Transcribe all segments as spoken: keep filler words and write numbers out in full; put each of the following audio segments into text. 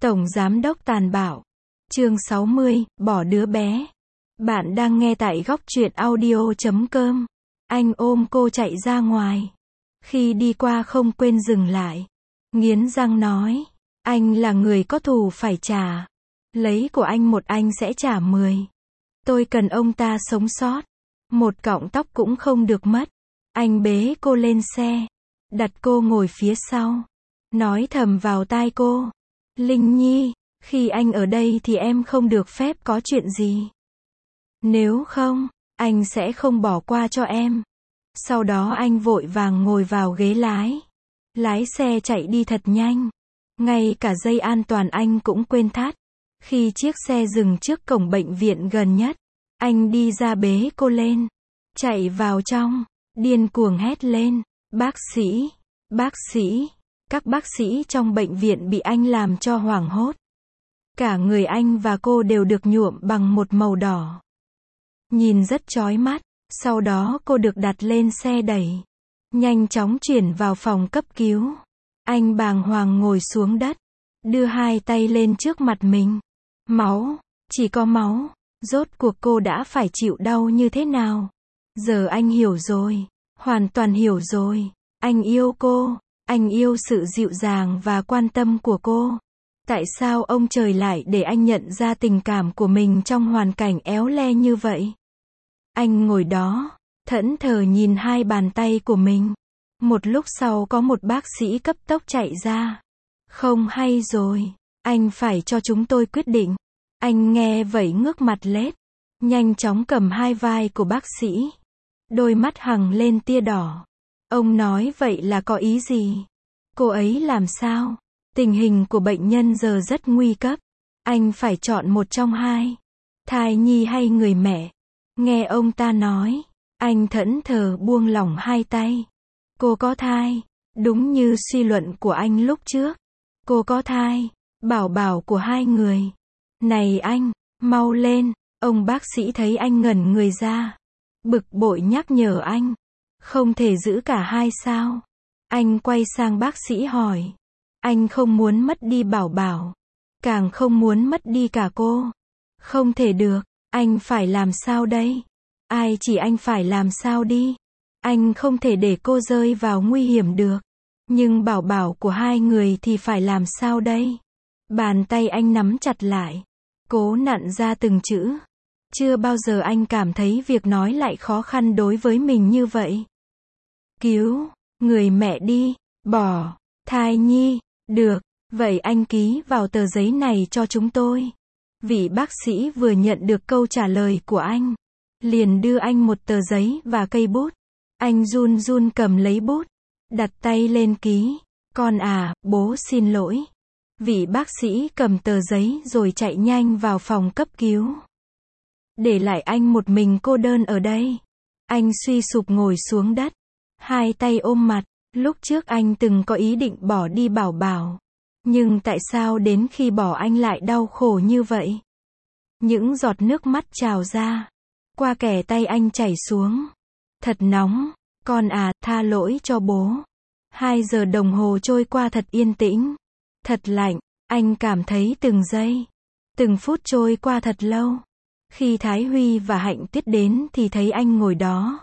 Tổng Giám đốc tàn bạo. Chương sáu mươi, bỏ đứa bé. Bạn đang nghe tại góc truyện audio chấm com. Anh ôm cô chạy ra ngoài. Khi đi qua không quên dừng lại. Nghiến răng nói, anh là người có thù phải trả. Lấy của anh một anh sẽ trả mười. Tôi cần ông ta sống sót. Một cọng tóc cũng không được mất. Anh bế cô lên xe. Đặt cô ngồi phía sau. Nói thầm vào tai cô. Linh Nhi, khi anh ở đây thì em không được phép có chuyện gì. Nếu không, anh sẽ không bỏ qua cho em. Sau đó anh vội vàng ngồi vào ghế lái. Lái xe chạy đi thật nhanh. Ngay cả dây an toàn anh cũng quên thắt. Khi chiếc xe dừng trước cổng bệnh viện gần nhất, anh đi ra bế cô lên. Chạy vào trong, điên cuồng hét lên. Bác sĩ, bác sĩ. Các bác sĩ trong bệnh viện bị anh làm cho hoảng hốt. Cả người anh và cô đều được nhuộm bằng một màu đỏ. Nhìn rất chói mắt. Sau đó cô được đặt lên xe đẩy. Nhanh chóng chuyển vào phòng cấp cứu. Anh bàng hoàng ngồi xuống đất. Đưa hai tay lên trước mặt mình. Máu, chỉ có máu. Rốt cuộc cô đã phải chịu đau như thế nào? Giờ anh hiểu rồi. Hoàn toàn hiểu rồi. Anh yêu cô. Anh yêu sự dịu dàng và quan tâm của cô. Tại sao ông trời lại để anh nhận ra tình cảm của mình trong hoàn cảnh éo le như vậy? Anh ngồi đó, thẫn thờ nhìn hai bàn tay của mình. Một lúc sau có một bác sĩ cấp tốc chạy ra. Không hay rồi, anh phải cho chúng tôi quyết định. Anh nghe vậy ngước mặt lết. Nhanh chóng cầm hai vai của bác sĩ. Đôi mắt hằng lên tia đỏ. Ông nói vậy là có ý gì? Cô ấy làm sao? Tình hình của bệnh nhân giờ rất nguy cấp. Anh phải chọn một trong hai. Thai nhi hay người mẹ? Nghe ông ta nói, anh thẫn thờ buông lỏng hai tay. Cô có thai. Đúng như suy luận của anh lúc trước. Cô có thai. Bảo bảo của hai người. Này anh, mau lên. Ông bác sĩ thấy anh ngẩn người ra. Bực bội nhắc nhở anh. Không thể giữ cả hai sao? Anh quay sang bác sĩ hỏi. Anh không muốn mất đi bảo bảo. Càng không muốn mất đi cả cô. Không thể được. Anh phải làm sao đây? Ai chỉ anh phải làm sao đi? Anh không thể để cô rơi vào nguy hiểm được. Nhưng bảo bảo của hai người thì phải làm sao đây? Bàn tay anh nắm chặt lại. Cố nặn ra từng chữ. Chưa bao giờ anh cảm thấy việc nói lại khó khăn đối với mình như vậy. Cứu, người mẹ đi, bỏ, thai nhi, được, vậy anh ký vào tờ giấy này cho chúng tôi. Vị bác sĩ vừa nhận được câu trả lời của anh, liền đưa anh một tờ giấy và cây bút. Anh run run cầm lấy bút, đặt tay lên ký. Con à, bố xin lỗi. Vị bác sĩ cầm tờ giấy rồi chạy nhanh vào phòng cấp cứu. Để lại anh một mình cô đơn ở đây. Anh suy sụp ngồi xuống đất. Hai tay ôm mặt. Lúc trước anh từng có ý định bỏ đi bảo bảo. Nhưng tại sao đến khi bỏ anh lại đau khổ như vậy? Những giọt nước mắt trào ra. Qua kẻ tay anh chảy xuống. Thật nóng. Con à, tha lỗi cho bố. Hai giờ đồng hồ trôi qua thật yên tĩnh. Thật lạnh. Anh cảm thấy từng giây. Từng phút trôi qua thật lâu. Khi Thái Huy và Hạnh Tuyết đến thì thấy anh ngồi đó.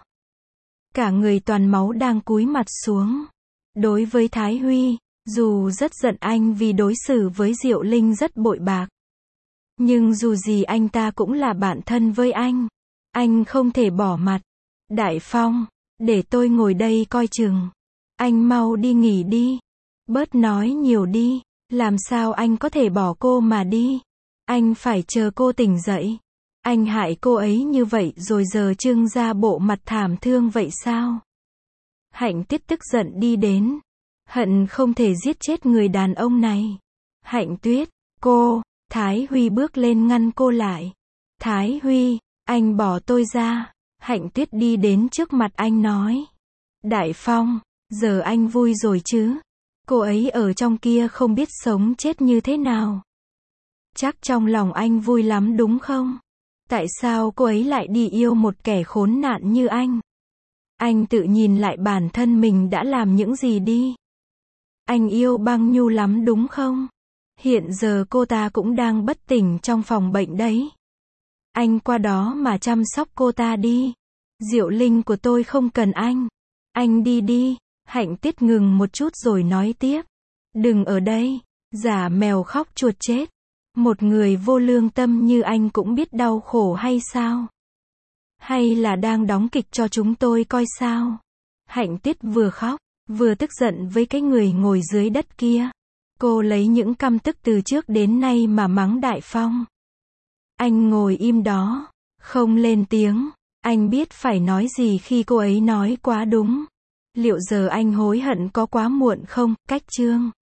Cả người toàn máu đang cúi mặt xuống. Đối với Thái Huy, dù rất giận anh vì đối xử với Diệu Linh rất bội bạc. Nhưng dù gì anh ta cũng là bạn thân với anh. Anh không thể bỏ mặt. Đại Phong, để tôi ngồi đây coi chừng. Anh mau đi nghỉ đi. Bớt nói nhiều đi. Làm sao anh có thể bỏ cô mà đi? Anh phải chờ cô tỉnh dậy. Anh hại cô ấy như vậy rồi giờ trưng ra bộ mặt thảm thương vậy sao? Hạnh Tuyết tức giận đi đến. Hận không thể giết chết người đàn ông này. Hạnh Tuyết, cô, Thái Huy bước lên ngăn cô lại. Thái Huy, anh bỏ tôi ra. Hạnh Tuyết đi đến trước mặt anh nói. Đại Phong, giờ anh vui rồi chứ? Cô ấy ở trong kia không biết sống chết như thế nào. Chắc trong lòng anh vui lắm đúng không? Tại sao cô ấy lại đi yêu một kẻ khốn nạn như anh? Anh tự nhìn lại bản thân mình đã làm những gì đi. Anh yêu Băng Nhu lắm đúng không? Hiện giờ cô ta cũng đang bất tỉnh trong phòng bệnh đấy. Anh qua đó mà chăm sóc cô ta đi. Diệu Linh của tôi không cần anh. Anh đi đi. Hạnh Tiết ngừng một chút rồi nói tiếp. Đừng ở đây. Giả mèo khóc chuột chết. Một người vô lương tâm như anh cũng biết đau khổ hay sao? Hay là đang đóng kịch cho chúng tôi coi sao? Hạnh Tiết vừa khóc, vừa tức giận với cái người ngồi dưới đất kia. Cô lấy những căm tức từ trước đến nay mà mắng Đại Phong. Anh ngồi im đó, không lên tiếng. Anh biết phải nói gì khi cô ấy nói quá đúng. Liệu giờ anh hối hận có quá muộn không? Cách chương